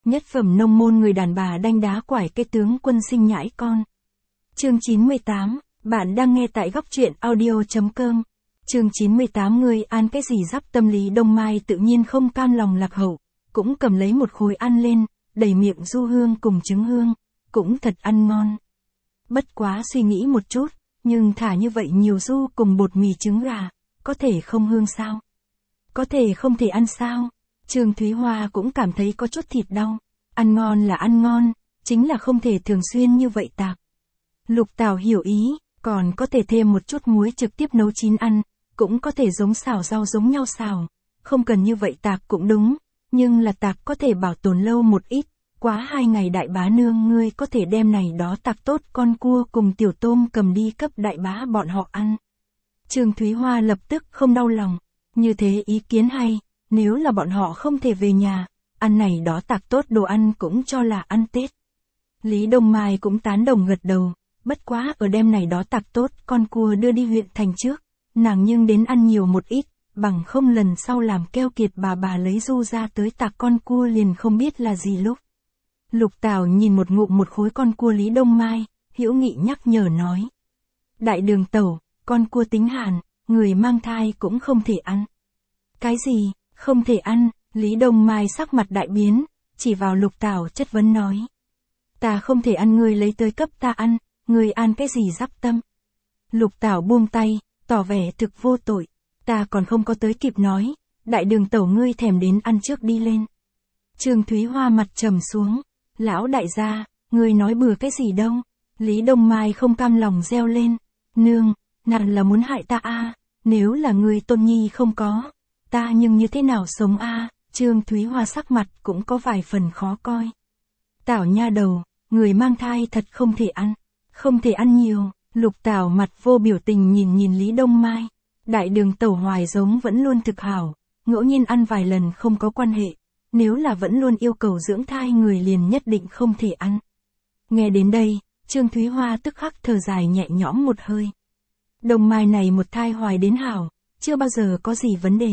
Nhất phẩm nông môn người đàn bà đanh đá quải cái tướng quân sinh nhãi con. Chương 98, bạn đang nghe tại góc truyện audio.com. Chương 98 người ăn cái gì giáp tâm lý Đông Mai tự nhiên không cam lòng lạc hậu, cũng cầm lấy một khối ăn lên, đầy miệng du hương cùng trứng hương, cũng thật ăn ngon. Bất quá suy nghĩ một chút, nhưng thả như vậy nhiều du cùng bột mì trứng gà, có thể không hương sao? Có thể không thể ăn sao? Trương Thúy Hoa cũng cảm thấy có chút thịt đau. Ăn ngon là ăn ngon, chính là không thể thường xuyên như vậy tạc. Lục Tảo hiểu ý, còn có thể thêm một chút muối trực tiếp nấu chín ăn, cũng có thể giống xào rau giống nhau xào. Không cần như vậy tạc cũng đúng, nhưng là tạc có thể bảo tồn lâu một ít. Quá 2 ngày đại bá nương ngươi có thể đem này đó tạc tốt con cua cùng tiểu tôm cầm đi cấp đại bá bọn họ ăn. Trương Thúy Hoa lập tức không đau lòng, như thế ý kiến hay, nếu là bọn họ không thể về nhà, ăn này đó tạc tốt đồ ăn cũng cho là ăn Tết. Lý Đông Mai cũng tán đồng gật đầu, bất quá ở đêm này đó tạc tốt con cua đưa đi huyện thành trước, nàng nhưng đến ăn nhiều một ít, bằng không lần sau làm keo kiệt bà lấy du ra tới tạc con cua liền không biết là gì lúc. Lục Tảo nhìn một ngụm một khối con cua Lý Đông Mai, hữu nghị nhắc nhở nói. Đại đường tẩu, con cua tính hàn, người mang thai cũng không thể ăn. Cái gì, không thể ăn? Lý Đông Mai sắc mặt đại biến, chỉ vào Lục Tảo chất vấn nói. Ta không thể ăn ngươi lấy tới cấp ta ăn, ngươi ăn cái gì giáp tâm? Lục Tảo buông tay, tỏ vẻ thực vô tội, ta còn không có tới kịp nói, đại đường tẩu ngươi thèm đến ăn trước đi lên. Trương Thúy Hoa mặt trầm xuống, lão đại gia, ngươi nói bừa cái gì đâu? Lý Đông Mai không cam lòng reo lên, nương, nàng là muốn hại ta a, nếu là ngươi tôn nhi không có, ta nhưng như thế nào sống a? Trương Thúy Hoa sắc mặt cũng có vài phần khó coi. Tảo nha đầu, người mang thai thật không thể ăn, không thể ăn nhiều. Lục Tảo mặt vô biểu tình nhìn Lý Đông Mai. Đại đường tẩu hoài giống vẫn luôn thực hảo, ngẫu nhiên ăn vài lần không có quan hệ, nếu là vẫn luôn yêu cầu dưỡng thai người liền nhất định không thể ăn. Nghe đến đây, Trương Thúy Hoa tức khắc thở dài nhẹ nhõm một hơi. Đông Mai này một thai hoài đến hảo, chưa bao giờ có gì vấn đề.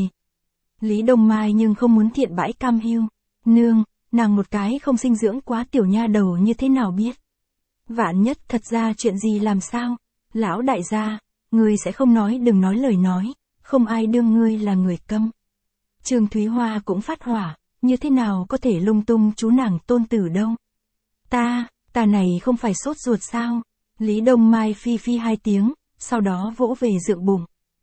Lý Đông Mai nhưng không muốn thiện bãi cam hiu. Nương, nàng một cái không sinh dưỡng quá tiểu nha đầu như thế nào biết. Vạn nhất thật ra chuyện gì làm sao? Lão đại gia, ngươi sẽ không nói đừng nói lời nói, không ai đương ngươi là người câm. Trương Thúy Hoa cũng phát hỏa, như thế nào có thể lung tung chú nàng tôn tử đâu. Ta này không phải sốt ruột sao? Lý Đông Mai phi hai tiếng, sau đó vỗ về dượng bụng.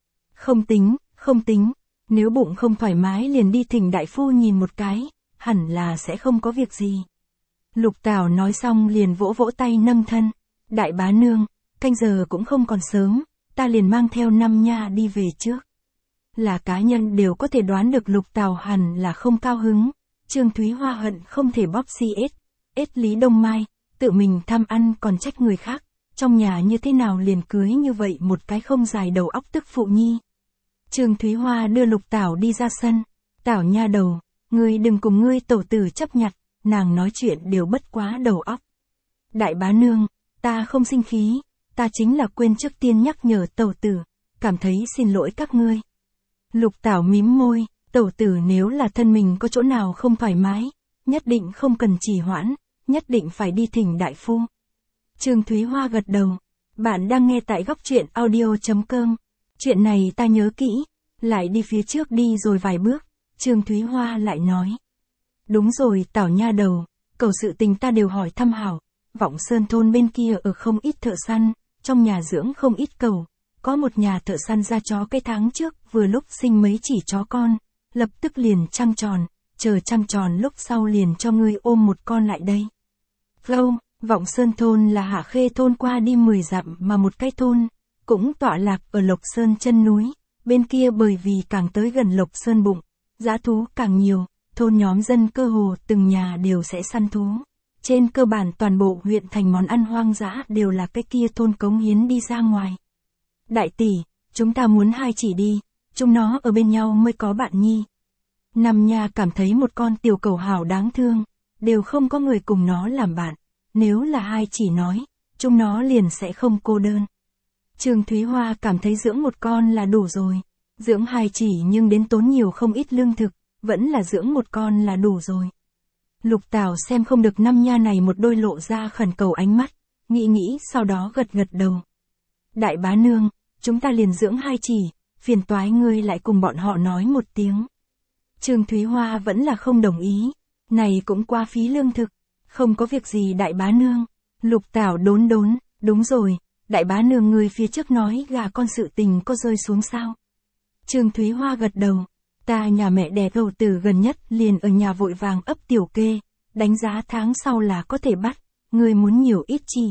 Không tính, nếu bụng không thoải mái liền đi thỉnh đại phu nhìn một cái, hẳn là sẽ không có việc gì. Lục Tảo nói xong liền vỗ tay nâng thân. Đại bá nương, canh giờ cũng không còn sớm, ta liền mang theo năm nha đi về trước. Là cá nhân đều có thể đoán được Lục Tảo hẳn là không cao hứng. Trương Thúy Hoa hận không thể bóp ết Lý Đông Mai, tự mình tham ăn còn trách người khác, trong nhà như thế nào liền cưới như vậy một cái không dài đầu óc tức phụ nhi. Trương Thúy Hoa đưa Lục Tảo đi ra sân. Tảo nha đầu, ngươi đừng cùng ngươi tẩu tử chấp nhặt, nàng nói chuyện đều bất quá đầu óc. Đại bá nương, ta không sinh khí, ta chính là quên trước tiên nhắc nhở tẩu tử, cảm thấy xin lỗi các ngươi. Lục Tảo mím môi, tẩu tử nếu là thân mình có chỗ nào không thoải mái, nhất định không cần trì hoãn, nhất định phải đi thỉnh đại phu. Trương Thúy Hoa gật đầu, bạn đang nghe tại góc truyện audio.com. Chuyện này ta nhớ kỹ, lại đi phía trước đi rồi vài bước, Trương Thúy Hoa lại nói. Đúng rồi Tảo nha đầu, cầu sự tình ta đều hỏi thăm hảo, Vọng Sơn thôn bên kia ở không ít thợ săn, trong nhà dưỡng không ít cầu, có một nhà thợ săn ra chó cái tháng trước vừa lúc sinh mấy chỉ chó con, lập tức liền trăng tròn, chờ trăng tròn lúc sau liền cho ngươi ôm một con lại đây. Vọng Sơn thôn là Hạ Khê thôn qua đi 10 dặm mà một cái thôn, cũng tọa lạc ở Lộc Sơn chân núi, bên kia bởi vì càng tới gần Lộc Sơn bụng, dã thú càng nhiều, thôn nhóm dân cơ hồ từng nhà đều sẽ săn thú. Trên cơ bản toàn bộ huyện thành món ăn hoang dã đều là cái kia thôn cống hiến đi ra ngoài. Đại tỷ, chúng ta muốn hai chỉ đi, chúng nó ở bên nhau mới có bạn nhi. Năm nha cảm thấy một con tiểu cẩu hảo đáng thương, đều không có người cùng nó làm bạn, nếu là hai chỉ nói, chúng nó liền sẽ không cô đơn. Trương Thúy Hoa cảm thấy dưỡng một con là đủ rồi, dưỡng hai chỉ nhưng đến tốn nhiều không ít lương thực, vẫn là dưỡng một con là đủ rồi. Lục Tảo xem không được năm nha này một đôi lộ ra khẩn cầu ánh mắt, nghĩ sau đó gật đầu. Đại bá nương, chúng ta liền dưỡng 2 chỉ, phiền toái ngươi lại cùng bọn họ nói một tiếng. Trương Thúy Hoa vẫn là không đồng ý, này cũng quá phí lương thực, không có việc gì đại bá nương. Lục Tảo đốn, đúng rồi, đại bá nương người phía trước nói gà con sự tình có rơi xuống sao? Trương Thúy Hoa gật đầu, ta nhà mẹ đẻ gầu tử gần nhất liền ở nhà vội vàng ấp tiểu kê, đánh giá tháng sau là có thể bắt, người muốn nhiều ít chỉ.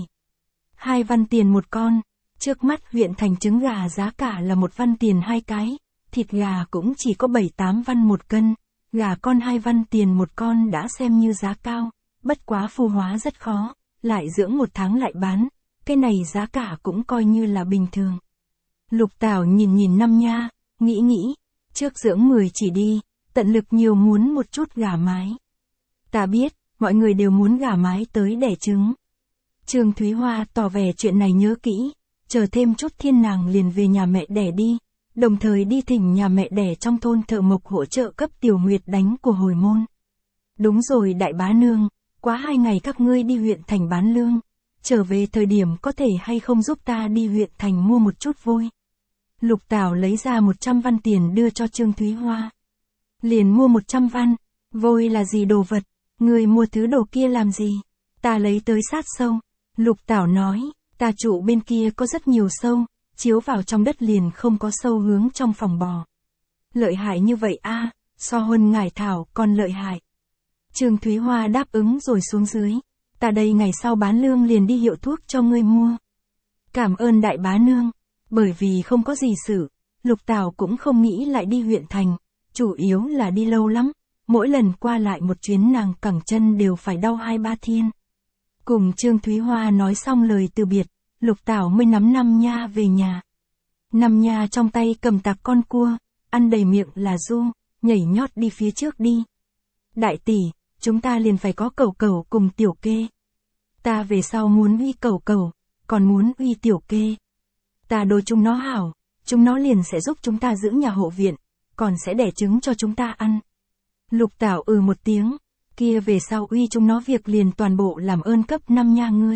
2 văn tiền một con, trước mắt huyện thành trứng gà giá cả là 1 văn tiền 2 cái, thịt gà cũng chỉ có 7-8 văn một cân, gà con 2 văn tiền một con đã xem như giá cao, bất quá phu hóa rất khó, lại dưỡng 1 tháng lại bán, cái này giá cả cũng coi như là bình thường. Lục Tảo nhìn năm nha, nghĩ, trước dưỡng 10 chỉ đi, tận lực nhiều muốn một chút gà mái. Ta biết, mọi người đều muốn gà mái tới đẻ trứng. Trương Thúy Hoa tỏ vẻ chuyện này nhớ kỹ, chờ thêm chút thiên nàng liền về nhà mẹ đẻ đi, đồng thời đi thỉnh nhà mẹ đẻ trong thôn thợ mộc hỗ trợ cấp Tiểu Nguyệt đánh của hồi môn. Đúng rồi đại bá nương, quá 2 ngày các ngươi đi huyện thành bán lương, trở về thời điểm có thể hay không giúp ta đi huyện thành mua một chút vôi. Lục Tảo lấy ra 100 văn tiền đưa cho Trương Thúy Hoa. Liền mua 100 văn, vôi là gì đồ vật, người mua thứ đồ kia làm gì, ta lấy tới sát sâu. Lục Tảo nói, ta trụ bên kia có rất nhiều sâu, chiếu vào trong đất liền không có sâu hướng trong phòng bò. Lợi hại như vậy a, so hơn ngải thảo còn lợi hại. Trương Thúy Hoa đáp ứng rồi xuống dưới, ta đây ngày sau bán lương liền đi hiệu thuốc cho ngươi mua. Cảm ơn đại bá nương, bởi vì không có gì sự, Lục Tảo cũng không nghĩ lại đi huyện thành, chủ yếu là đi lâu lắm, mỗi lần qua lại một chuyến nàng cẳng chân đều phải đau 2-3 thiên. Cùng Trương Thúy Hoa nói xong lời từ biệt, Lục Tảo mới nắm năm nha về nhà. Năm nha trong tay cầm tạc con cua, ăn đầy miệng là du, nhảy nhót đi phía trước đi. Đại tỷ, chúng ta liền phải có cẩu cùng tiểu kê. Ta về sau muốn uy cẩu, còn muốn uy tiểu kê. Ta đối chúng nó hảo, chúng nó liền sẽ giúp chúng ta giữ nhà hộ viện, còn sẽ đẻ trứng cho chúng ta ăn. Lục Tảo một tiếng, kia về sau uy chúng nó việc liền toàn bộ làm ơn cấp năm nha ngươi.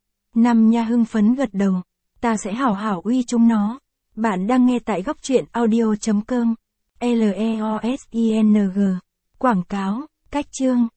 Năm nha hưng phấn gật đầu, ta sẽ hảo uy chúng nó. Bạn đang nghe tại góc truyện audio.com, LEOSING. Quảng cáo, cách chương.